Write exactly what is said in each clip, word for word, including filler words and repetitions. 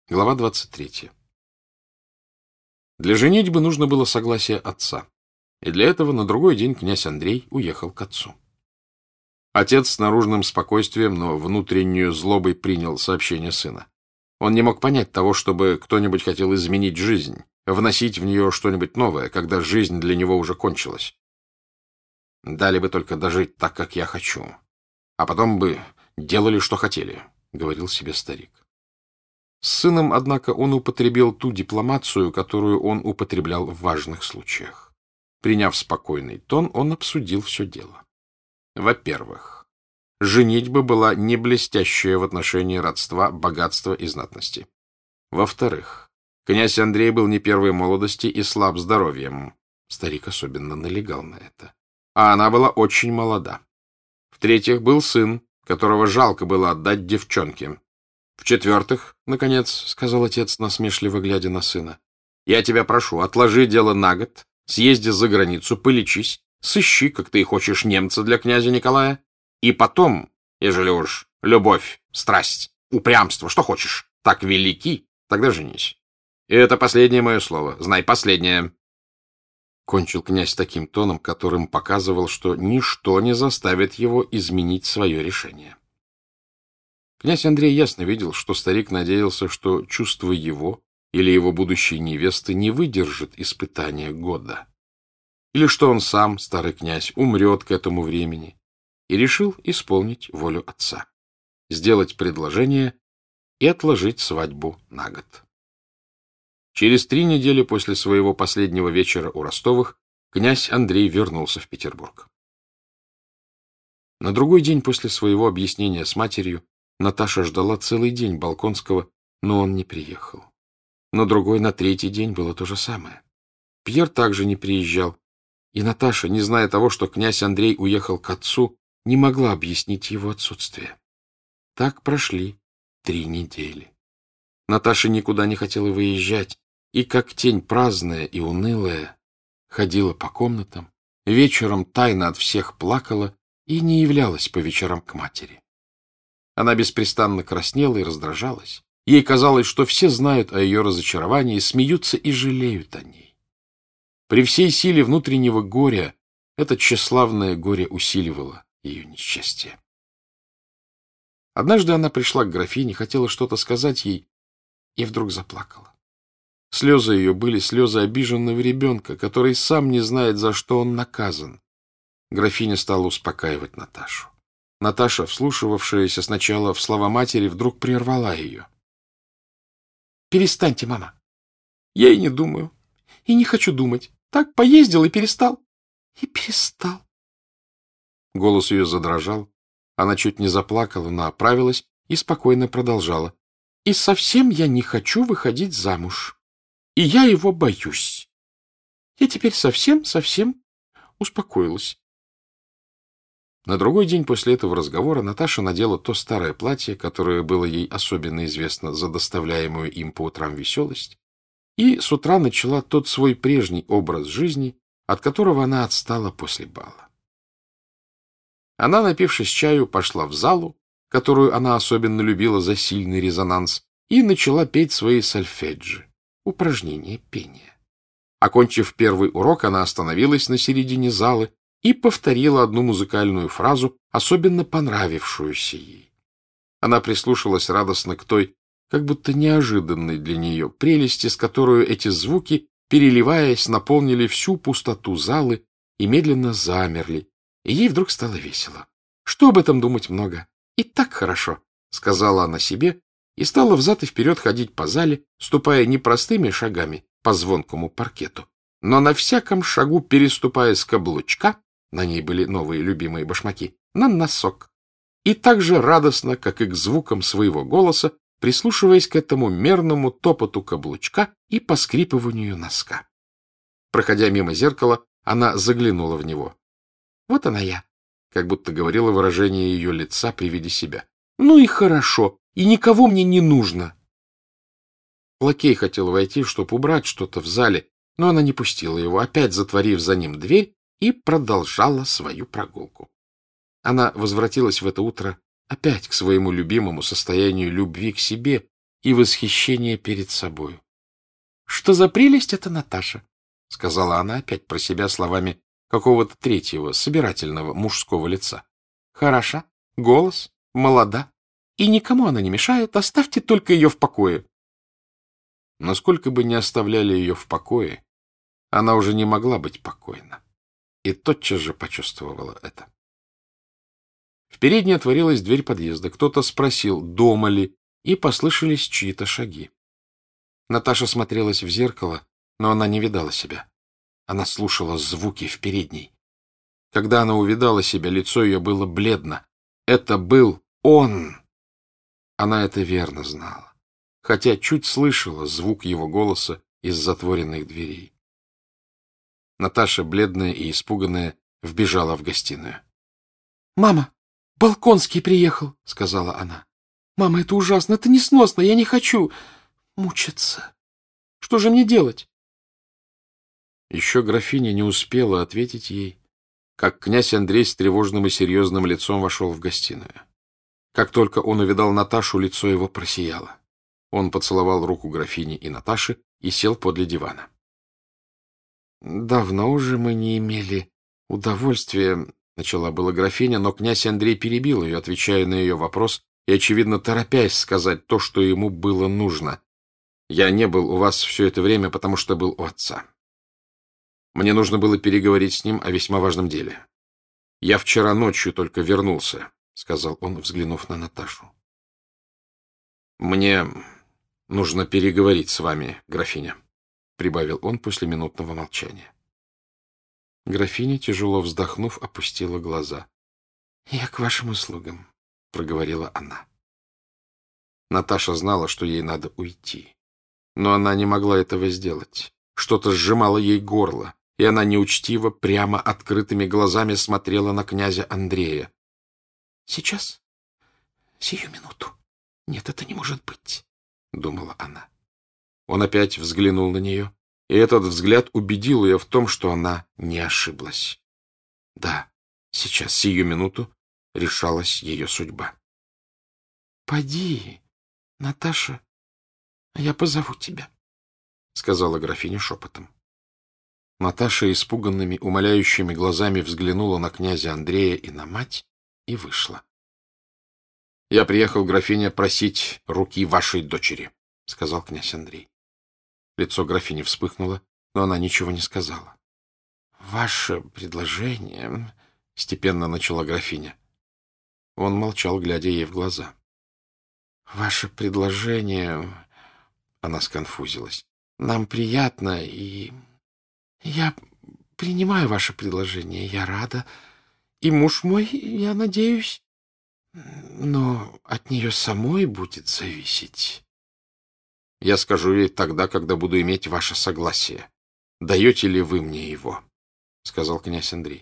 Глава двадцать третья. Для женитьбы нужно было согласие отца, и для этого на другой день князь Андрей уехал к отцу. Отец с наружным спокойствием, но внутреннюю злобой принял сообщение сына. Он не мог понять того, чтобы кто-нибудь хотел изменить жизнь, вносить в нее что-нибудь новое, когда жизнь для него уже кончилась. «Дали бы только дожить так, как я хочу, а потом бы делали, что хотели», — говорил себе старик. С сыном, однако, он употребил ту дипломацию, которую он употреблял в важных случаях. Приняв спокойный тон, он обсудил все дело. Во-первых, женитьба была не блестящая в отношении родства, богатства и знатности. Во-вторых, князь Андрей был не первой молодости и слаб здоровьем. Старик особенно налегал на это. А она была очень молода. В-третьих, был сын, которого жалко было отдать девчонке. В-четвертых, наконец, — сказал отец, насмешливо глядя на сына, — я тебя прошу, отложи дело на год, съезди за границу, полечись, сыщи, как ты и хочешь, немца для князя Николая, и потом, ежели уж любовь, страсть, упрямство, что хочешь, так велики, тогда женись. И это последнее мое слово, знай, последнее. Кончил князь таким тоном, которым показывал, что ничто не заставит его изменить свое решение. Князь Андрей ясно видел, что старик надеялся, что чувство его или его будущей невесты не выдержит испытания года, или что он сам, старый князь, умрет к этому времени, и решил исполнить волю отца, сделать предложение и отложить свадьбу на год. Через три недели после своего последнего вечера у Ростовых князь Андрей вернулся в Петербург. На другой день после своего объяснения с матерью Наташа ждала целый день Болконского, но он не приехал. На другой, на третий день было то же самое. Пьер также не приезжал, и Наташа, не зная того, что князь Андрей уехал к отцу, не могла объяснить его отсутствие. Так прошли три недели. Наташа никуда не хотела выезжать, и, как тень праздная и унылая, ходила по комнатам, вечером тайно от всех плакала и не являлась по вечерам к матери. Она беспрестанно краснела и раздражалась. Ей казалось, что все знают о ее разочаровании, смеются и жалеют о ней. При всей силе внутреннего горя это тщеславное горе усиливало ее несчастье. Однажды она пришла к графине, хотела что-то сказать ей, и вдруг заплакала. Слезы ее были слезы обиженного ребенка, который сам не знает, за что он наказан. Графиня стала успокаивать Наташу. Наташа, вслушивавшаяся сначала в слова матери, вдруг прервала ее. — Перестаньте, мама. Я и не думаю, и не хочу думать. Так поездил и перестал. И перестал. Голос ее задрожал. Она чуть не заплакала, но оправилась и спокойно продолжала. — И совсем я не хочу выходить замуж. И я его боюсь. Я теперь совсем-совсем успокоилась. На другой день после этого разговора Наташа надела то старое платье, которое было ей особенно известно за доставляемую им по утрам веселость, и с утра начала тот свой прежний образ жизни, от которого она отстала после бала. Она, напившись чаю, пошла в залу, которую она особенно любила за сильный резонанс, и начала петь свои сольфеджи, упражнения пения. Окончив первый урок, она остановилась на середине залы и повторила одну музыкальную фразу, особенно понравившуюся ей. Она прислушалась радостно к той, как будто неожиданной для нее, прелести, с которой эти звуки, переливаясь, наполнили всю пустоту залы и медленно замерли, и ей вдруг стало весело. Что об этом думать много? И так хорошо, — сказала она себе, и стала взад и вперед ходить по зале, ступая не простыми шагами по звонкому паркету, но на всяком шагу переступая с каблучка, на ней были новые любимые башмаки, на носок, и так же радостно, как и к звукам своего голоса, прислушиваясь к этому мерному топоту каблучка и поскрипыванию носка. Проходя мимо зеркала, она заглянула в него. Вот она я, как будто говорило выражение ее лица при виде себя. Ну и хорошо, и никого мне не нужно. Лакей хотел войти, чтобы убрать что-то в зале, но она не пустила его, опять затворив за ним дверь, и продолжала свою прогулку. Она возвратилась в это утро опять к своему любимому состоянию любви к себе и восхищение перед собою. — Что за прелесть это Наташа? — сказала она опять про себя словами какого-то третьего, собирательного мужского лица. — Хороша, голос, молода, и никому она не мешает, оставьте только ее в покое. Но сколько бы ни оставляли ее в покое, она уже не могла быть покойна, и тотчас же почувствовала это. В передней отворилась дверь подъезда, кто-то спросил, дома ли, и послышались чьи-то шаги. Наташа смотрелась в зеркало, но она не видала себя. Она слушала звуки в передней. Когда она увидала себя, лицо ее было бледно. Это был он! Она это верно знала, хотя чуть слышала звук его голоса из затворенных дверей. Наташа, бледная и испуганная, вбежала в гостиную. — Мама, Балконский приехал, — сказала она. — Мама, это ужасно, это несносно, я не хочу мучиться. Что же мне делать? Еще графиня не успела ответить ей, как князь Андрей с тревожным и серьезным лицом вошел в гостиную. Как только он увидал Наташу, лицо его просияло. Он поцеловал руку графини и Наташи и сел подле дивана. — Давно уже мы не имели удовольствия, — начала была графиня, но князь Андрей перебил ее, отвечая на ее вопрос и, очевидно, торопясь сказать то, что ему было нужно. — Я не был у вас все это время, потому что был у отца. Мне нужно было переговорить с ним о весьма важном деле. Я вчера ночью только вернулся, — сказал он, взглянув на Наташу. — Мне нужно переговорить с вами, графиня, — прибавил он после минутного молчания. Графиня, тяжело вздохнув, опустила глаза. — Я к вашим услугам, — проговорила она. Наташа знала, что ей надо уйти, но она не могла этого сделать. Что-то сжимало ей горло, и она неучтиво, прямо открытыми глазами смотрела на князя Андрея. — Сейчас? Сию минуту? Нет, это не может быть, — думала она. Он опять взглянул на нее, и этот взгляд убедил ее в том, что она не ошиблась. Да, сейчас, сию минуту, решалась ее судьба. — Поди, Наташа, я позову тебя, — сказала графиня шепотом. Наташа испуганными, умоляющими глазами взглянула на князя Андрея и на мать и вышла. — Я приехал, графиня, просить руки вашей дочери, — сказал князь Андрей. Лицо графини вспыхнуло, но она ничего не сказала. — Ваше предложение, — степенно начала графиня. Он молчал, глядя ей в глаза. — Ваше предложение, — она сконфузилась, — нам приятно, и я принимаю ваше предложение, я рада. И муж мой, я надеюсь, но от нее самой будет зависеть. Я скажу ей тогда, когда буду иметь ваше согласие. Даете ли вы мне его? — сказал князь Андрей.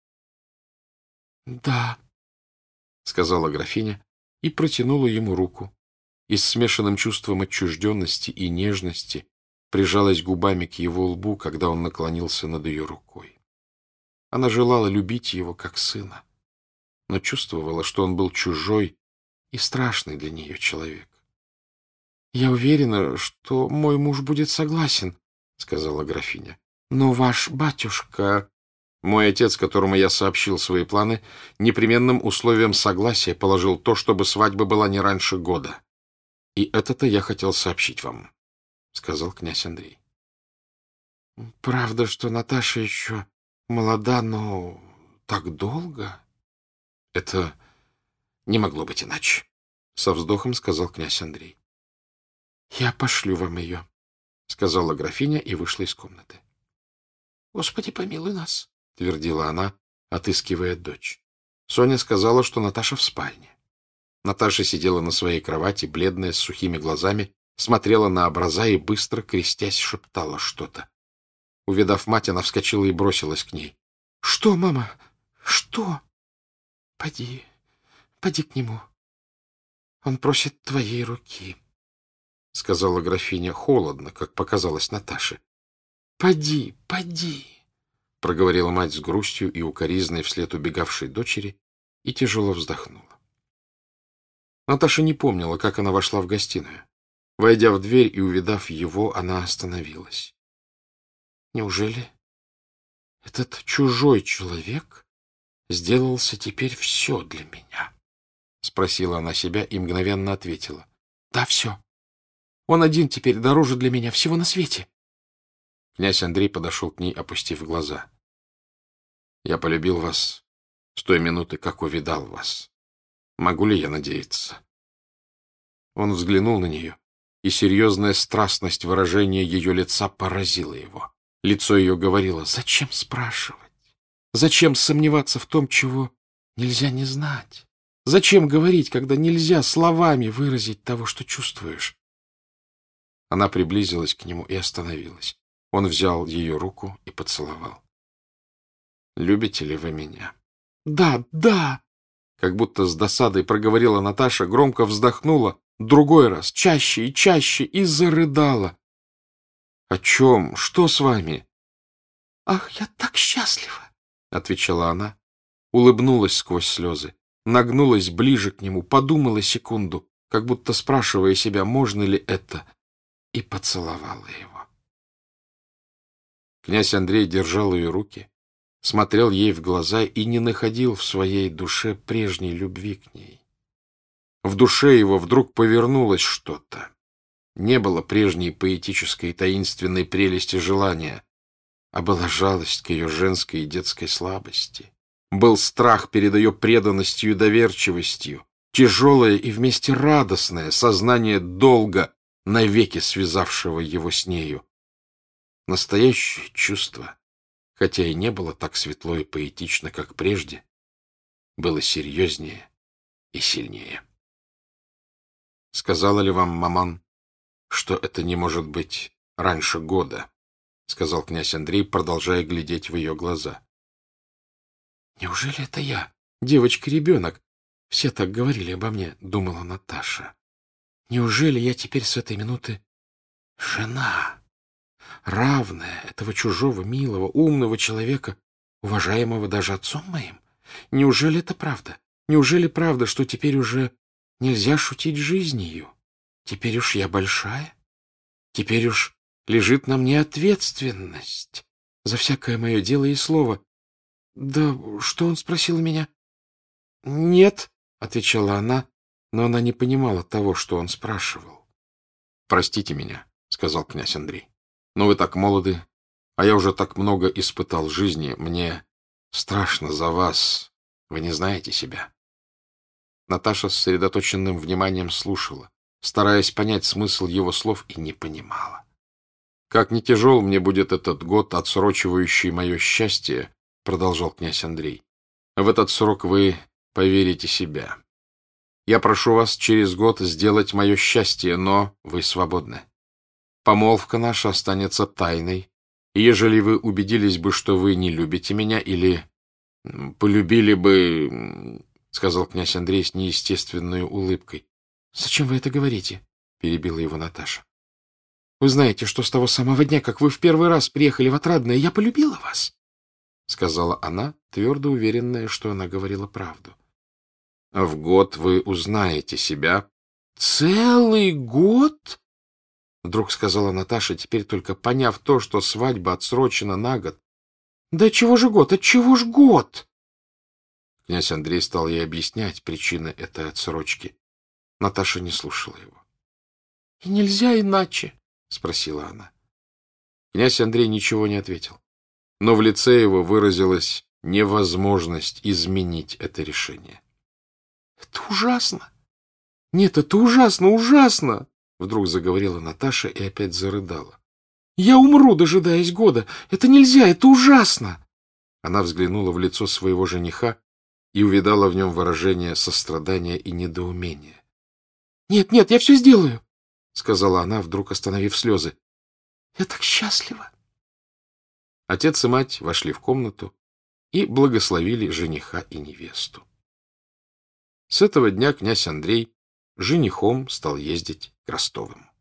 — Да, — сказала графиня и протянула ему руку, и с смешанным чувством отчужденности и нежности прижалась губами к его лбу, когда он наклонился над ее рукой. Она желала любить его как сына, но чувствовала, что он был чужой и страшный для нее человек. — Я уверена, что мой муж будет согласен, — сказала графиня. — Но ваш батюшка... Мой отец, которому я сообщил свои планы, непременным условием согласия положил то, чтобы свадьба была не раньше года. И это-то я хотел сообщить вам, — сказал князь Андрей. — Правда, что Наташа еще молода, но так долго? — Это не могло быть иначе, — со вздохом сказал князь Андрей. — Я пошлю вам ее, — сказала графиня и вышла из комнаты. — Господи, помилуй нас, — твердила она, отыскивая дочь. Соня сказала, что Наташа в спальне. Наташа сидела на своей кровати, бледная, с сухими глазами, смотрела на образа и, быстро крестясь, шептала что-то. Увидав мать, она вскочила и бросилась к ней. — Что, мама? Что? — Поди, поди к нему. Он просит твоей руки, — сказала графиня холодно, как показалось Наташе. — Поди, поди, — проговорила мать с грустью и укоризной вслед убегавшей дочери и тяжело вздохнула. Наташа не помнила, как она вошла в гостиную. Войдя в дверь и увидав его, она остановилась. Неужели этот чужой человек сделался теперь все для меня? — спросила она себя и мгновенно ответила. — Да, все. Он один теперь дороже для меня всего на свете. Князь Андрей подошел к ней, опустив глаза. — Я полюбил вас с той минуты, как увидал вас. Могу ли я надеяться? Он взглянул на нее, и серьезная страстность выражения ее лица поразила его. Лицо ее говорило: зачем спрашивать? Зачем сомневаться в том, чего нельзя не знать? Зачем говорить, когда нельзя словами выразить того, что чувствуешь? Она приблизилась к нему и остановилась. Он взял ее руку и поцеловал. — Любите ли вы меня? — Да, да! Как будто с досадой проговорила Наташа, громко вздохнула, другой раз, чаще и чаще, и зарыдала. — О чем? Что с вами? — Ах, я так счастлива! — отвечала она, улыбнулась сквозь слезы, нагнулась ближе к нему, подумала секунду, как будто спрашивая себя, можно ли это, и поцеловала его. Князь Андрей держал ее руки, смотрел ей в глаза и не находил в своей душе прежней любви к ней. В душе его вдруг повернулось что-то. Не было прежней поэтической и таинственной прелести желания, а была жалость к ее женской и детской слабости. Был страх перед ее преданностью и доверчивостью, тяжелое и вместе радостное сознание долга, навеки связавшего его с нею. Настоящее чувство, хотя и не было так светло и поэтично, как прежде, было серьезнее и сильнее. «Сказала ли вам маман, что это не может быть раньше года?» — сказал князь Андрей, продолжая глядеть в ее глаза. — Неужели это я, девочка-ребенок? Все так говорили обо мне, — думала Наташа. Неужели я теперь с этой минуты жена, равная этого чужого, милого, умного человека, уважаемого даже отцом моим? Неужели это правда? Неужели правда, что теперь уже нельзя шутить жизнью? Теперь уж я большая? Теперь уж лежит на мне ответственность за всякое мое дело и слово. Да что он спросил меня? — Нет, — отвечала она, но она не понимала того, что он спрашивал. — Простите меня, — сказал князь Андрей, — но вы так молоды, а я уже так много испытал жизни, мне страшно за вас, вы не знаете себя. Наташа с сосредоточенным вниманием слушала, стараясь понять смысл его слов, и не понимала. — Как не тяжел мне будет этот год, отсрочивающий мое счастье, — продолжал князь Андрей, — в этот срок вы поверите себя. Я прошу вас через год сделать мое счастье, но вы свободны. Помолвка наша останется тайной, и ежели вы убедились бы, что вы не любите меня, или полюбили бы, — сказал князь Андрей с неестественной улыбкой. — Зачем вы это говорите? — перебила его Наташа. — Вы знаете, что с того самого дня, как вы в первый раз приехали в Отрадное, я полюбила вас. — сказала она, твердо уверенная, что она говорила правду. — В год вы узнаете себя. — Целый год? — вдруг сказала Наташа, теперь только поняв то, что свадьба отсрочена на год. — Да чего же год? Отчего ж год? Князь Андрей стал ей объяснять причины этой отсрочки. Наташа не слушала его. — И нельзя иначе? — спросила она. Князь Андрей ничего не ответил, но в лице его выразилась невозможность изменить это решение. — Это ужасно! Нет, это ужасно, ужасно! — вдруг заговорила Наташа и опять зарыдала. — Я умру, дожидаясь года. Это нельзя, это ужасно! Она взглянула в лицо своего жениха и увидала в нем выражение сострадания и недоумения. — Нет, нет, я все сделаю! — сказала она, вдруг остановив слезы. — Я так счастлива! Отец и мать вошли в комнату и благословили жениха и невесту. С этого дня князь Андрей женихом стал ездить к Ростовым.